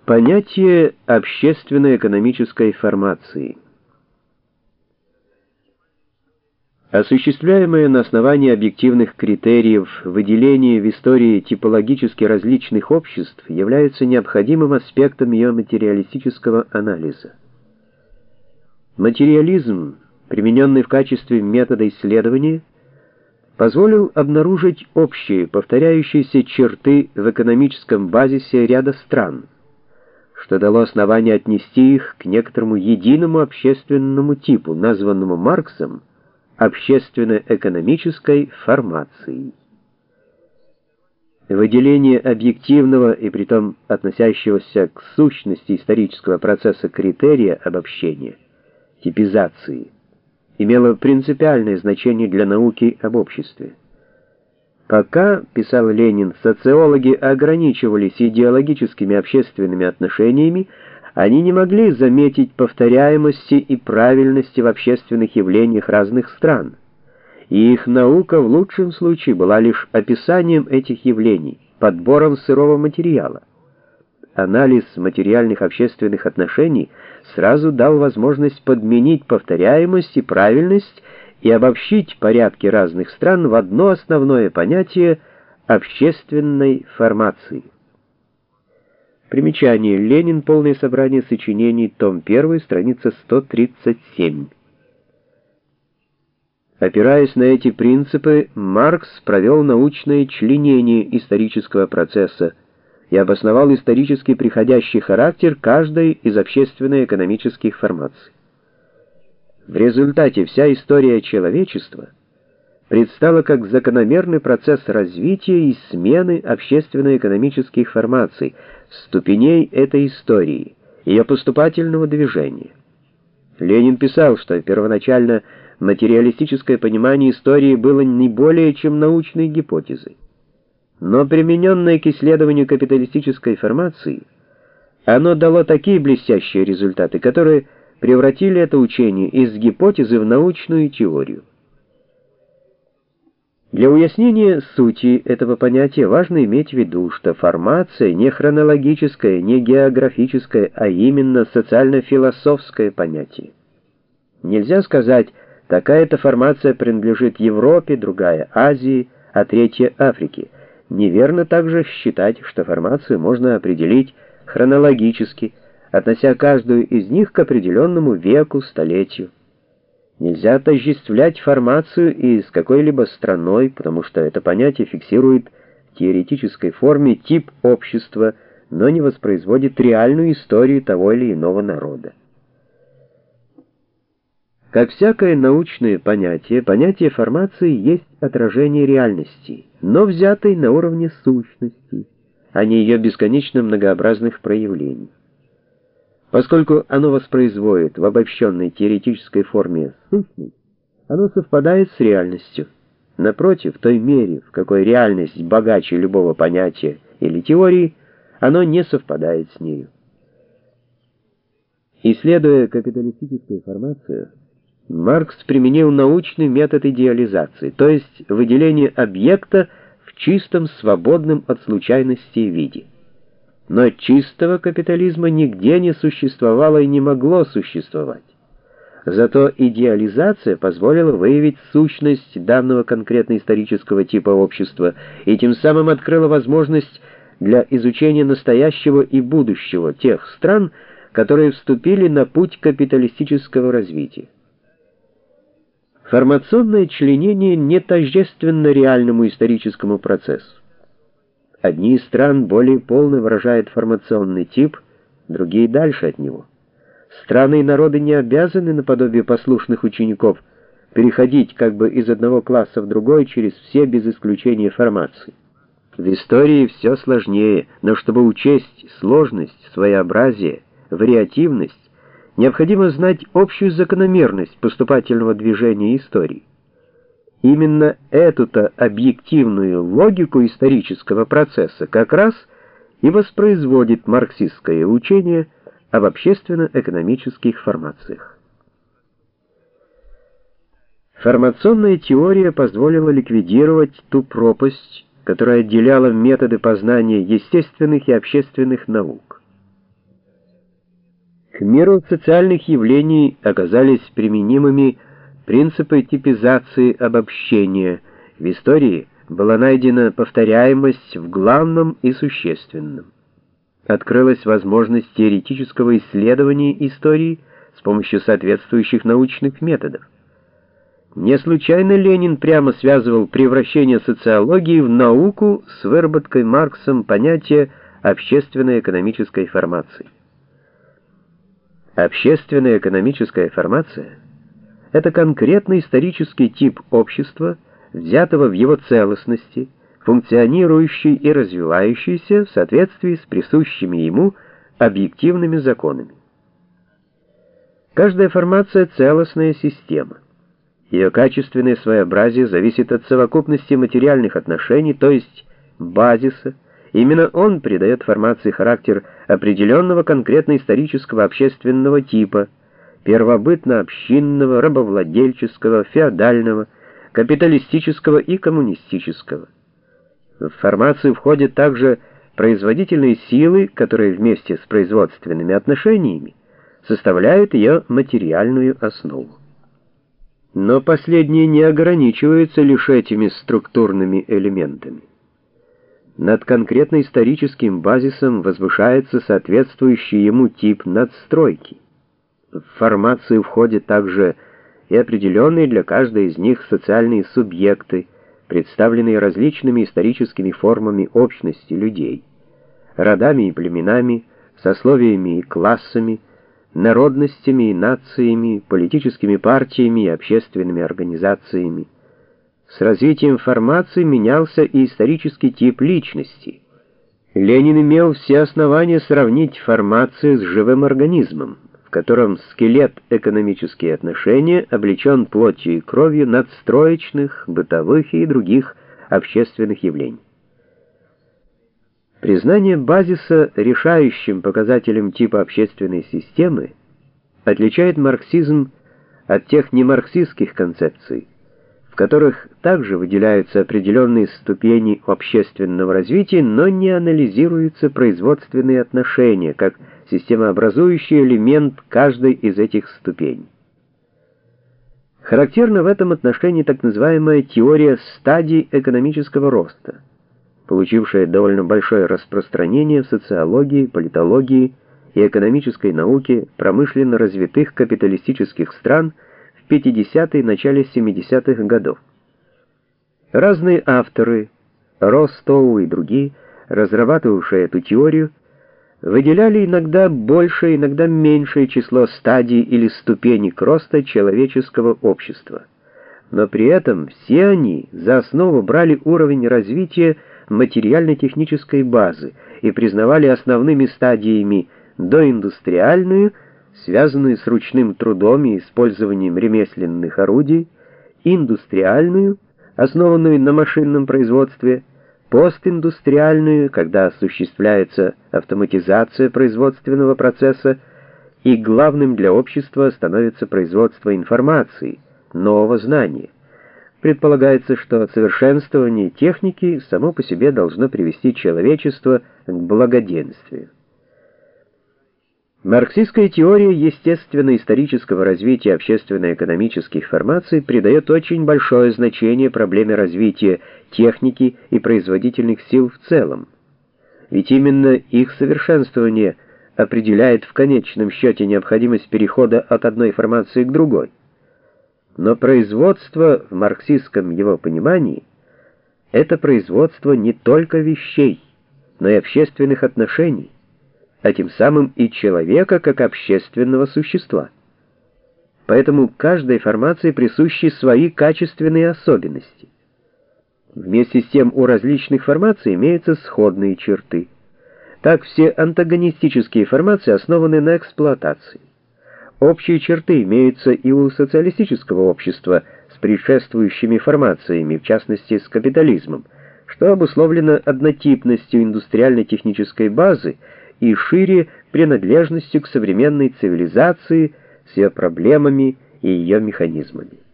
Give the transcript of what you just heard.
Понятие общественно-экономической формации. Осуществляемое на основании объективных критериев выделение в истории типологически различных обществ является необходимым аспектом ее материалистического анализа. Материализм, примененный в качестве метода исследования, позволил обнаружить общие, повторяющиеся черты в экономическом базисе ряда стран, что дало основание отнести их к некоторому единому общественному типу, названному Марксом общественно-экономической формацией. Выделение объективного и притом относящегося к сущности исторического процесса критерия обобщения, типизации, имело принципиальное значение для науки об обществе. Пока, писал Ленин, социологи ограничивались идеологическими общественными отношениями, они не могли заметить повторяемости и правильности в общественных явлениях разных стран, и их наука в лучшем случае была лишь описанием этих явлений, подбором сырого материала. Анализ материальных общественных отношений сразу дал возможность подменить повторяемость и правильность и обобщить порядки разных стран в одно основное понятие общественной формации. Примечание. Ленин. Полное собрание сочинений. Том 1. Страница 137. Опираясь на эти принципы, Маркс провел научное членение исторического процесса и обосновал исторически приходящий характер каждой из общественно-экономических формаций. В результате вся история человечества предстала как закономерный процесс развития и смены общественно-экономических формаций, ступеней этой истории, ее поступательного движения. Ленин писал, что первоначально материалистическое понимание истории было не более чем научной гипотезой, но примененное к исследованию капиталистической формации, оно дало такие блестящие результаты, которые превратили это учение из гипотезы в научную теорию. Для уяснения сути этого понятия важно иметь в виду, что формация не хронологическое, не географическое, а именно социально-философское понятие. Нельзя сказать, такая-то формация принадлежит Европе, другая — Азии, а третья — Африке. Неверно также считать, что формацию можно определить хронологически, относя каждую из них к определенному веку, столетию. Нельзя отождествлять формацию и с какой-либо страной, потому что это понятие фиксирует в теоретической форме тип общества, но не воспроизводит реальную историю того или иного народа. Как всякое научное понятие, понятие формации есть отражение реальности, но взятой на уровне сущности, а не ее бесконечно многообразных проявлений. Поскольку оно воспроизводит в обобщенной теоретической форме сущность, оно совпадает с реальностью. Напротив, в той мере, в какой реальность богаче любого понятия или теории, оно не совпадает с нею. Исследуя капиталистическую формацию, Маркс применил научный метод идеализации, то есть выделение объекта в чистом, свободном от случайности виде. Но чистого капитализма нигде не существовало и не могло существовать. Зато идеализация позволила выявить сущность данного конкретно исторического типа общества и тем самым открыла возможность для изучения настоящего и будущего тех стран, которые вступили на путь капиталистического развития. Формационное членение не тождественно реальному историческому процессу. Одни из стран более полно выражают формационный тип, другие дальше от него. Страны и народы не обязаны, наподобие послушных учеников, переходить как бы из одного класса в другой через все без исключения формации. В истории все сложнее, но чтобы учесть сложность, своеобразие, вариативность, необходимо знать общую закономерность поступательного движения истории. Именно эту-то объективную логику исторического процесса как раз и воспроизводит марксистское учение об общественно-экономических формациях. Формационная теория позволила ликвидировать ту пропасть, которая отделяла методы познания естественных и общественных наук. К миру социальных явлений оказались применимыми принципы типизации обобщения. В истории была найдена повторяемость в главном и существенном. Открылась возможность теоретического исследования истории с помощью соответствующих научных методов. Не случайно Ленин прямо связывал превращение социологии в науку с выработкой Марксом понятия общественно-экономической формации. Общественная экономическая формация — это конкретный исторический тип общества, взятого в его целостности, функционирующий и развивающийся в соответствии с присущими ему объективными законами. Каждая формация — целостная система. Ее качественное своеобразие зависит от совокупности материальных отношений, то есть базиса. Именно он придает формации характер определенного конкретно исторического общественного типа, первобытно-общинного, рабовладельческого, феодального, капиталистического и коммунистического. В формацию входят также производительные силы, которые вместе с производственными отношениями составляют ее материальную основу. Но последние не ограничиваются лишь этими структурными элементами. Над конкретно историческим базисом возвышается соответствующий ему тип надстройки. В формацию входят также и определенные для каждой из них социальные субъекты, представленные различными историческими формами общности людей, родами и племенами, сословиями и классами, народностями и нациями, политическими партиями и общественными организациями. С развитием формации менялся и исторический тип личности. Ленин имел все основания сравнить формацию с живым организмом, в котором скелет экономические отношения облечен плотью и кровью надстроечных, бытовых и других общественных явлений. Признание базиса решающим показателем типа общественной системы отличает марксизм от тех немарксистских концепций, в которых также выделяются определенные ступени общественного развития, но не анализируются производственные отношения, как системообразующий элемент каждой из этих ступеней. Характерна в этом отношении так называемая теория стадий экономического роста, получившая довольно большое распространение в социологии, политологии и экономической науке промышленно развитых капиталистических стран в 50-е и начале 70-х годов. Разные авторы, Ростоу и другие, разрабатывавшие эту теорию, выделяли иногда большее, иногда меньшее число стадий или ступенек роста человеческого общества. Но при этом все они за основу брали уровень развития материально-технической базы и признавали основными стадиями доиндустриальную, связанную с ручным трудом и использованием ремесленных орудий, индустриальную, основанную на машинном производстве, постиндустриальную, когда осуществляется автоматизация производственного процесса, и главным для общества становится производство информации, нового знания. Предполагается, что совершенствование техники само по себе должно привести человечество к благоденствию. Марксистская теория естественно-исторического развития общественно-экономических формаций придает очень большое значение проблеме развития техники и производительных сил в целом. Ведь именно их совершенствование определяет в конечном счете необходимость перехода от одной формации к другой. Но производство в марксистском его понимании — это производство не только вещей, но и общественных отношений, а тем самым и человека как общественного существа. Поэтому каждой формации присущи свои качественные особенности. Вместе с тем у различных формаций имеются сходные черты. Так все антагонистические формации основаны на эксплуатации. Общие черты имеются и у социалистического общества с предшествующими формациями, в частности с капитализмом, что обусловлено однотипностью индустриально-технической базы и шире принадлежностью к современной цивилизации с ее проблемами и ее механизмами.